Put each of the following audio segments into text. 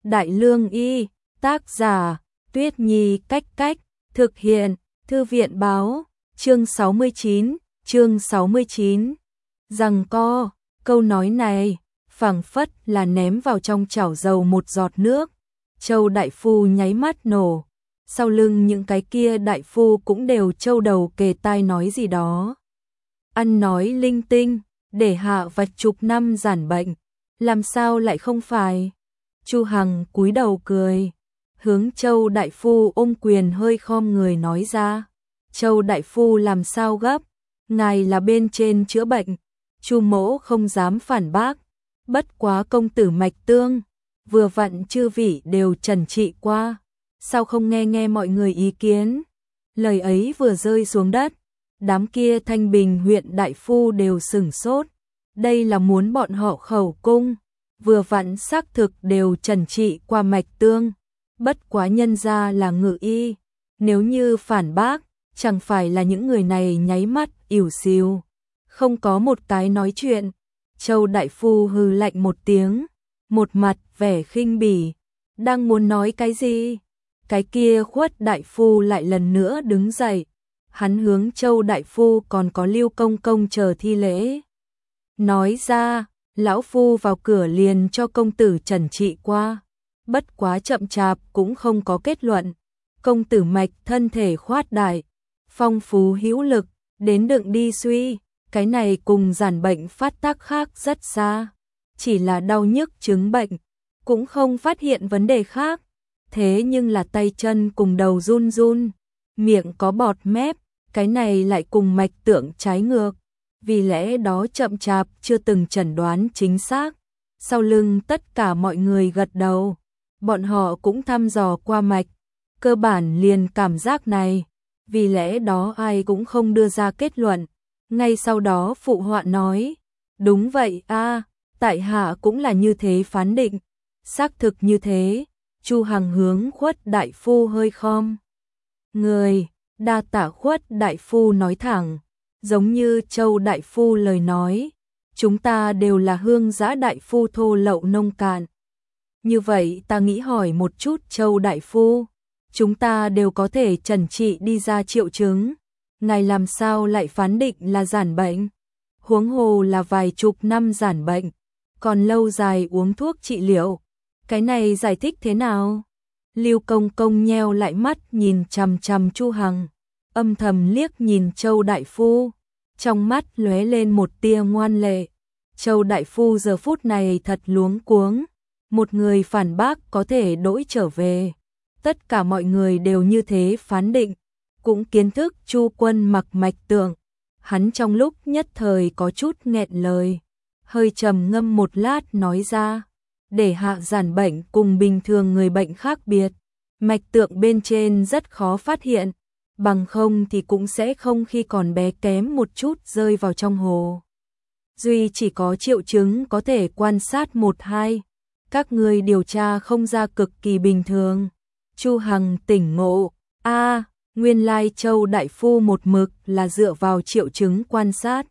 Đại Lương Y, tác giả, Tuyết Nhi cách cách, thực hiện, Thư viện báo, chương 69. Rằng co, câu nói này, phảng phất là ném vào trong chảo dầu một giọt nước. Châu đại phu nháy mắt nổ, sau lưng những cái kia đại phu cũng đều châu đầu kề tai nói gì đó. Ăn nói linh tinh, để hạ vạch chục năm giản bệnh, làm sao lại không phải? Chu Hằng cúi đầu cười, hướng Châu đại phu ôm quyền hơi khom người nói ra. Châu đại phu làm sao gấp, ngài là bên trên chữa bệnh. Chu mỗ không dám phản bác, bất quá công tử mạch tương, vừa vặn chư vị đều trần trị qua, sao không nghe mọi người ý kiến. Lời ấy vừa rơi xuống đất, đám kia Thanh Bình huyện đại phu đều sửng sốt, đây là muốn bọn họ khẩu cung, vừa vặn xác thực đều trần trị qua mạch tương, bất quá nhân ra là ngự y, nếu như phản bác, chẳng phải là những người này nháy mắt ỉu xìu, không có một cái nói chuyện. Châu đại phu hừ lạnh một tiếng, một mặt vẻ khinh bỉ, đang muốn nói cái gì? Cái kia Khuất đại phu lại lần nữa đứng dậy, hắn hướng Châu đại phu còn có Lưu công công chờ thi lễ. Nói ra, lão phu vào cửa liền cho công tử trần trị qua, bất quá chậm chạp cũng không có kết luận. Công tử mạch thân thể khoát đại, phong phú hữu lực, đến đựng đi suy, cái này cùng giản bệnh phát tác khác rất xa, chỉ là đau nhức chứng bệnh, cũng không phát hiện vấn đề khác. Thế nhưng là tay chân cùng đầu run run, miệng có bọt mép, cái này lại cùng mạch tượng trái ngược, vì lẽ đó chậm chạp chưa từng chẩn đoán chính xác. Sau lưng tất cả mọi người gật đầu, bọn họ cũng thăm dò qua mạch, cơ bản liền cảm giác này, vì lẽ đó ai cũng không đưa ra kết luận. Ngay sau đó phụ họa nói, đúng vậy a, tại hạ cũng là như thế phán định, xác thực như thế. Chu Hằng hướng Khuất đại phu hơi khom người, đa tạ Khuất đại phu nói thẳng, giống như Châu đại phu lời nói, chúng ta đều là hương giã đại phu thô lậu nông cạn. Như vậy ta nghĩ hỏi một chút Châu đại phu, chúng ta đều có thể trần trị đi ra triệu chứng, ngài làm sao lại phán định là giản bệnh? Huống hồ là vài chục năm giản bệnh, còn lâu dài uống thuốc trị liệu, cái này giải thích thế nào? Lưu công công nheo lại mắt nhìn chằm chằm Chu Hằng, âm thầm liếc nhìn Châu đại phu, trong mắt lóe lên một tia ngoan lệ. Châu đại phu giờ phút này thật luống cuống, một người phản bác có thể đổi trở về, tất cả mọi người đều như thế phán định, cũng kiến thức Chu Quân mặc mạch tượng, hắn trong lúc nhất thời có chút nghẹn lời, hơi trầm ngâm một lát nói ra, để hạ giản bệnh cùng bình thường người bệnh khác biệt, mạch tượng bên trên rất khó phát hiện, bằng không thì cũng sẽ không khi còn bé kém một chút rơi vào trong hồ. Duy chỉ có triệu chứng có thể quan sát một hai, các người điều tra không ra cực kỳ bình thường. Chu Hằng tỉnh ngộ, nguyên lai Châu đại phu một mực là dựa vào triệu chứng quan sát.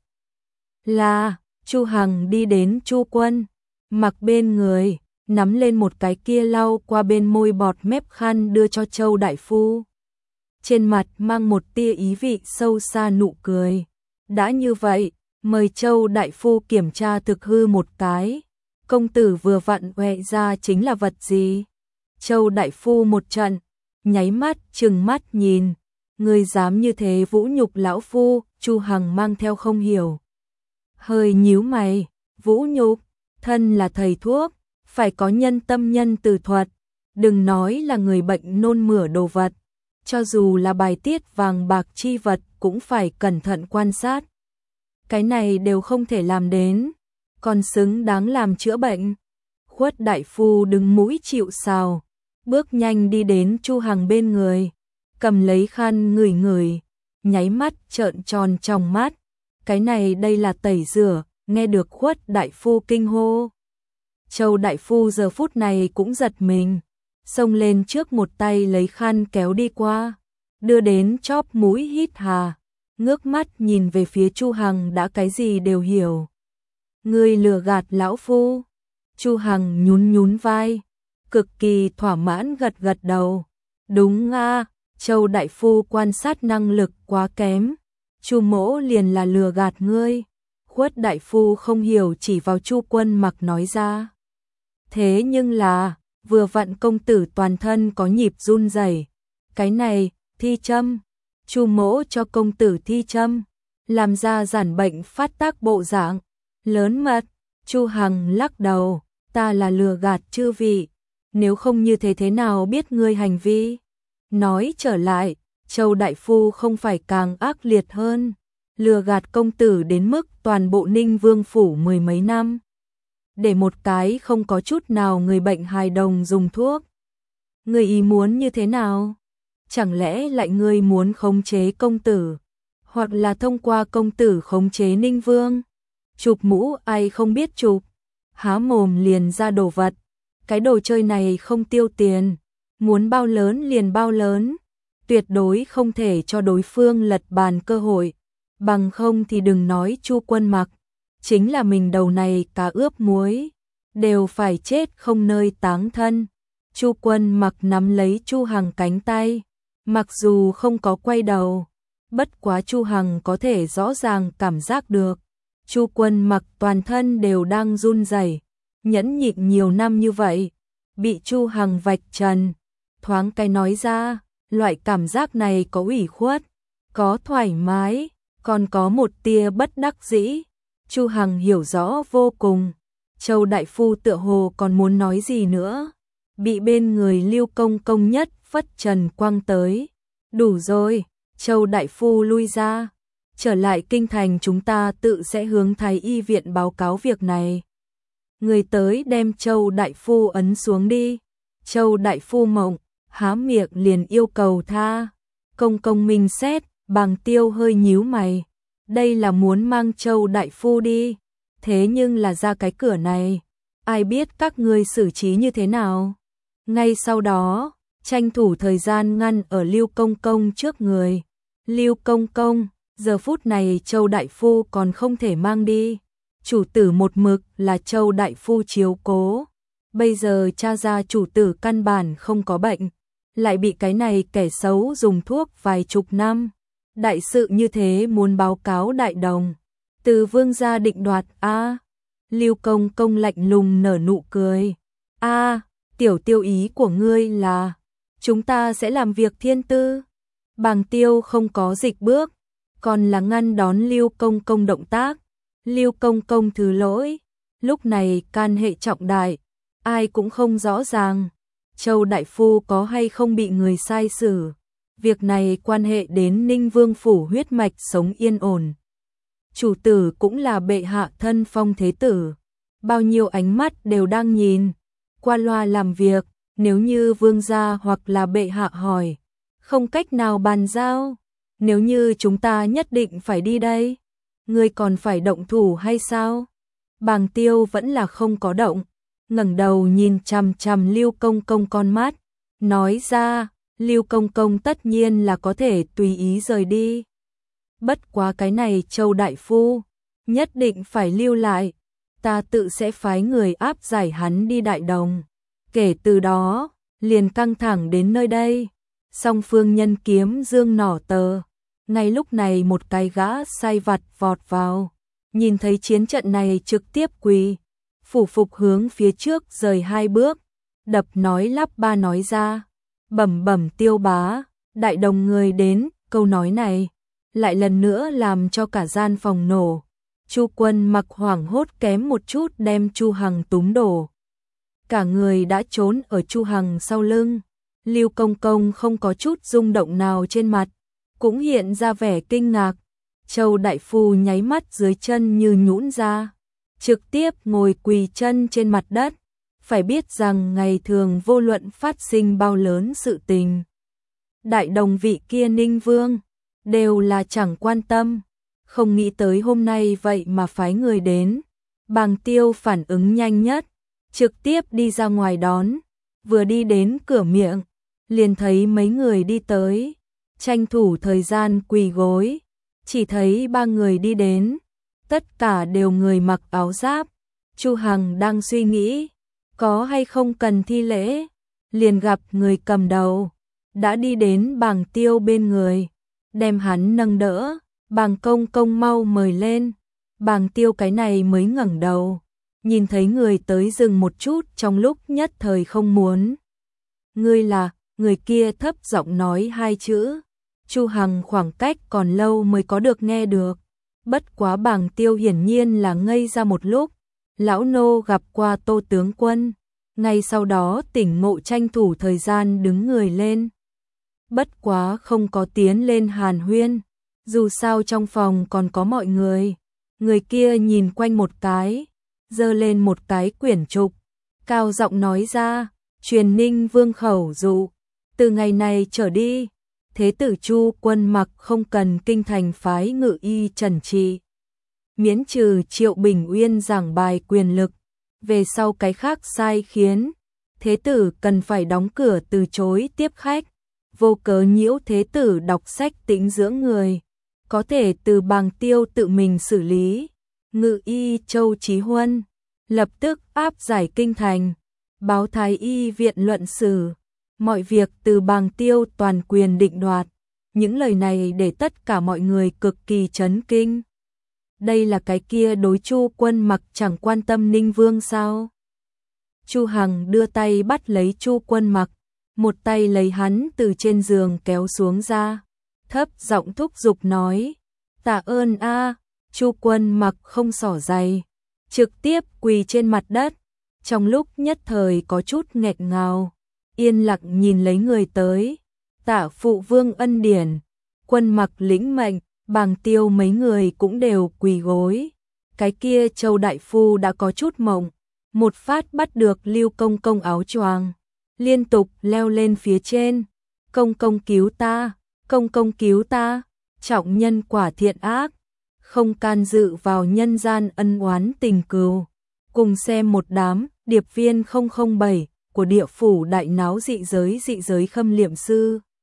Là, Chu Hằng đi đến Chu Quân, mặc bên người, nắm lên một cái kia lau qua bên môi bọt mép khăn đưa cho Châu đại phu. Trên mặt mang một tia ý vị sâu xa nụ cười. Đã như vậy, mời Châu đại phu kiểm tra thực hư một cái. Công tử vừa vặn hoẹ ra chính là vật gì? Châu đại phu một trận, nháy mắt trừng mắt nhìn, người dám như thế vũ nhục lão phu? Chu Hằng mang theo không hiểu, hơi nhíu mày, vũ nhục, thân là thầy thuốc, phải có nhân tâm nhân từ thuật, đừng nói là người bệnh nôn mửa đồ vật, cho dù là bài tiết vàng bạc chi vật cũng phải cẩn thận quan sát. Cái này đều không thể làm đến, còn xứng đáng làm chữa bệnh. Khuất đại phu đứng mũi chịu sào, bước nhanh đi đến Chu Hằng bên người, cầm lấy khăn ngửi ngửi, nháy mắt trợn tròn trong mắt. Cái này đây là tẩy rửa, nghe được Khuất đại phu kinh hô. Châu đại phu giờ phút này cũng giật mình, xông lên trước một tay lấy khăn kéo đi qua, đưa đến chóp mũi hít hà, ngước mắt nhìn về phía Chu Hằng đã cái gì đều hiểu. Ngươi lừa gạt lão phu? Chu Hằng nhún nhún vai, cực kỳ thỏa mãn gật gật đầu. Đúng a, Châu đại phu quan sát năng lực quá kém, Chu mỗ liền là lừa gạt ngươi. Khuất đại phu không hiểu chỉ vào Chu Quân Mặc nói ra. Thế nhưng là, vừa vặn công tử toàn thân có nhịp run rẩy. Cái này, thi châm. Chu mỗ cho công tử thi châm, làm ra giản bệnh phát tác bộ dạng. Lớn mật, Chu Hằng lắc đầu, ta là lừa gạt chư vị, nếu không như thế nào biết ngươi hành vi. Nói trở lại, Châu đại phu không phải càng ác liệt hơn, lừa gạt công tử đến mức toàn bộ Ninh Vương phủ mười mấy năm. Để một cái không có chút nào người bệnh hài đồng dùng thuốc. Ngươi ý muốn như thế nào? Chẳng lẽ lại ngươi muốn khống chế công tử, hoặc là thông qua công tử khống chế Ninh Vương? Chụp mũ ai không biết chụp, há mồm liền ra đồ vật. Cái đồ chơi này không tiêu tiền, muốn bao lớn liền bao lớn, tuyệt đối không thể cho đối phương lật bàn cơ hội, bằng không thì đừng nói Chu Quân Mặc, chính là mình đầu này cá ướp muối, đều phải chết không nơi táng thân. Chu Quân Mặc nắm lấy Chu Hằng cánh tay, mặc dù không có quay đầu, bất quá Chu Hằng có thể rõ ràng cảm giác được. Chu Quân Mặc toàn thân đều đang run rẩy, nhẫn nhịn nhiều năm như vậy, bị Chu Hằng vạch trần, thoáng cái nói ra, loại cảm giác này có ủy khuất, có thoải mái, còn có một tia bất đắc dĩ. Chu Hằng hiểu rõ vô cùng. Châu đại phu tựa hồ còn muốn nói gì nữa, bị bên người Lưu Công Công nhất phất trần quăng tới. Đủ rồi, Châu đại phu lui ra. Trở lại kinh thành chúng ta tự sẽ hướng Thái y viện báo cáo việc này. Người tới đem Châu đại phu ấn xuống đi. Châu đại phu mộng, há miệng liền yêu cầu tha. Công công minh xét, Bàng Tiêu hơi nhíu mày. Đây là muốn mang Châu đại phu đi. Thế nhưng là ra cái cửa này, ai biết các ngươi xử trí như thế nào. Ngay sau đó, tranh thủ thời gian ngăn ở Lưu Công Công trước người. Lưu Công Công, giờ phút này Châu đại phu còn không thể mang đi. Chủ tử một mực là Châu đại phu chiếu cố. Bây giờ tra ra chủ tử căn bản không có bệnh, lại bị cái này kẻ xấu dùng thuốc vài chục năm. Đại sự như thế muốn báo cáo đại đồng, từ vương gia định đoạt a. Lưu Công Công lạnh lùng nở nụ cười. A, tiểu tiêu ý của ngươi là chúng ta sẽ làm việc thiên tư. Bàng Tiêu không có dịch bước, còn là ngăn đón Lưu Công Công động tác. Lưu Công Công thứ lỗi, lúc này can hệ trọng đại, ai cũng không rõ ràng. Châu đại phu có hay không bị người sai xử, việc này quan hệ đến Ninh Vương phủ huyết mạch sống yên ổn. Chủ tử cũng là bệ hạ thân phong thế tử, bao nhiêu ánh mắt đều đang nhìn. Qua loa làm việc, nếu như vương gia hoặc là bệ hạ hỏi, không cách nào bàn giao. Nếu như chúng ta nhất định phải đi đây, ngươi còn phải động thủ hay sao? Bàng Tiêu vẫn là không có động, ngẩng đầu nhìn chằm chằm Lưu Công Công con mắt, nói ra, Lưu Công Công tất nhiên là có thể tùy ý rời đi. Bất quá cái này Châu đại phu, nhất định phải lưu lại, ta tự sẽ phái người áp giải hắn đi đại đồng. Kể từ đó, liền căng thẳng đến nơi đây, song phương nhân kiếm dương nỏ tờ. Ngay lúc này một cái gã sai vặt vọt vào, nhìn thấy chiến trận này trực tiếp quỳ, phủ phục hướng phía trước rời 2 bước, đập nói lắp ba nói ra, bẩm bẩm Tiêu bá, đại đồng người đến. Câu nói này lại lần nữa làm cho cả gian phòng nổ. Chu Quân Mặc hoảng hốt kém một chút đem Chu Hằng túm đổ, cả người đã trốn ở Chu Hằng sau lưng. Lưu Công Công không có chút rung động nào trên mặt, cũng hiện ra vẻ kinh ngạc. Châu đại phu nháy mắt dưới chân như nhũn ra, trực tiếp ngồi quỳ chân trên mặt đất. Phải biết rằng ngày thường vô luận phát sinh bao lớn sự tình, đại đồng vị kia Ninh Vương đều là chẳng quan tâm, không nghĩ tới hôm nay vậy mà phái người đến. Bàng Tiêu phản ứng nhanh nhất, trực tiếp đi ra ngoài đón, vừa đi đến cửa miệng, liền thấy mấy người đi tới, tranh thủ thời gian quỳ gối, chỉ thấy 3 người đi đến, tất cả đều người mặc áo giáp. Chu Hằng đang suy nghĩ, có hay không cần thi lễ, liền gặp người cầm đầu, đã đi đến Bàng Tiêu bên người, đem hắn nâng đỡ, Bàng công công mau mời lên. Bàng Tiêu cái này mới ngẩng đầu, nhìn thấy người tới dừng một chút, trong lúc nhất thời không muốn. Ngươi là, người kia thấp giọng nói hai chữ. Chu Hằng khoảng cách còn lâu mới có được nghe được. Bất quá Bàng Tiêu hiển nhiên là ngây ra một lúc. Lão nô gặp qua Tô tướng quân, ngay sau đó tỉnh ngộ tranh thủ thời gian đứng người lên. Bất quá không có tiến lên hàn huyên, dù sao trong phòng còn có mọi người. Người kia nhìn quanh một cái, giơ lên một cái quyển trục, cao giọng nói ra, truyền Ninh Vương khẩu dụ, từ ngày này trở đi, Thế tử Chu Quân Mặc không cần kinh thành phái ngự y trần trị, miễn trừ Triệu Bình Uyên giảng bài quyền lực, về sau cái khác sai khiến, Thế tử cần phải đóng cửa từ chối tiếp khách, vô cớ nhiễu Thế tử đọc sách tĩnh dưỡng người, có thể từ Bàng Tiêu tự mình xử lý. Ngự y Châu Chí Huân lập tức áp giải kinh thành, báo Thái y viện luận xử, mọi việc từ Bàng Tiêu toàn quyền định đoạt. Những lời này để tất cả mọi người cực kỳ chấn kinh. Đây là cái kia đối Chu Quân Mặc chẳng quan tâm Ninh Vương sao? Chu Hằng đưa tay bắt lấy Chu Quân Mặc, một tay lấy hắn từ trên giường kéo xuống ra, thấp giọng thúc giục nói: "Tạ ơn a." Chu Quân Mặc không xỏ giày, trực tiếp quỳ trên mặt đất, trong lúc nhất thời có chút nghẹn ngào, yên lặng nhìn lấy người tới. Tạ phụ vương ân điển. Quân Mặc lĩnh mệnh, Bàng Tiêu mấy người cũng đều quỳ gối. Cái kia Châu đại phu đã có chút mộng, một phát bắt được Lưu công công áo choàng, liên tục leo lên phía trên. "Công công cứu ta, công công cứu ta." Trọng nhân quả thiện ác, không can dự vào nhân gian ân oán tình cừu. Cùng xem một đám điệp viên 007 của địa phủ đại náo dị giới khâm liệm sư.